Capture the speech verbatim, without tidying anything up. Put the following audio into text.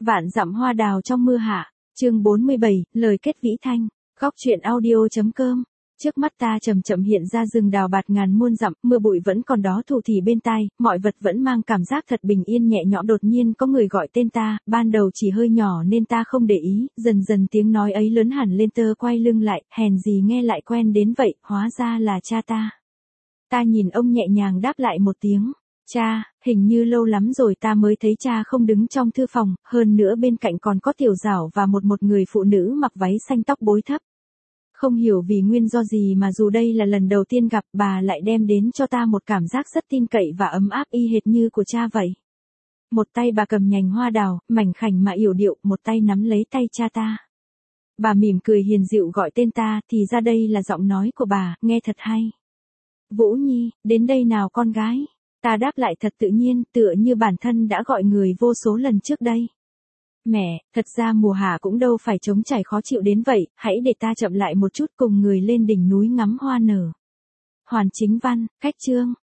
Vạn dặm hoa đào trong mưa hạ, chương bốn mươi bảy, lời kết vĩ thanh, góc truyện audio.com. Trước mắt ta chậm chậm hiện ra rừng đào bạt ngàn muôn dặm, mưa bụi vẫn còn đó thù thì bên tai, mọi vật vẫn mang cảm giác thật bình yên nhẹ nhõm. Đột nhiên có người gọi tên ta, ban đầu chỉ hơi nhỏ nên ta không để ý, dần dần tiếng nói ấy lớn hẳn lên, tơ quay lưng lại, hèn gì nghe lại quen đến vậy, hóa ra là cha ta. Ta nhìn ông nhẹ nhàng đáp lại một tiếng. Cha, hình như lâu lắm rồi ta mới thấy cha không đứng trong thư phòng, hơn nữa bên cạnh còn có Tiểu Giảo và một một người phụ nữ mặc váy xanh tóc bối thấp. Không hiểu vì nguyên do gì mà dù đây là lần đầu tiên gặp, bà lại đem đến cho ta một cảm giác rất tin cậy và ấm áp y hệt như của cha vậy. Một tay bà cầm nhành hoa đào, mảnh khảnh mà yểu điệu, một tay nắm lấy tay cha ta. Bà mỉm cười hiền dịu gọi tên ta, thì ra đây là giọng nói của bà, nghe thật hay. Vũ Nhi, đến đây nào con gái. Ta đáp lại thật tự nhiên, tựa như bản thân đã gọi người vô số lần trước đây. Mẹ, thật ra mùa hạ cũng đâu phải trống trải khó chịu đến vậy, hãy để ta chậm lại một chút, cùng người lên đỉnh núi ngắm hoa nở. Hoàn Chính Văn, cách chương.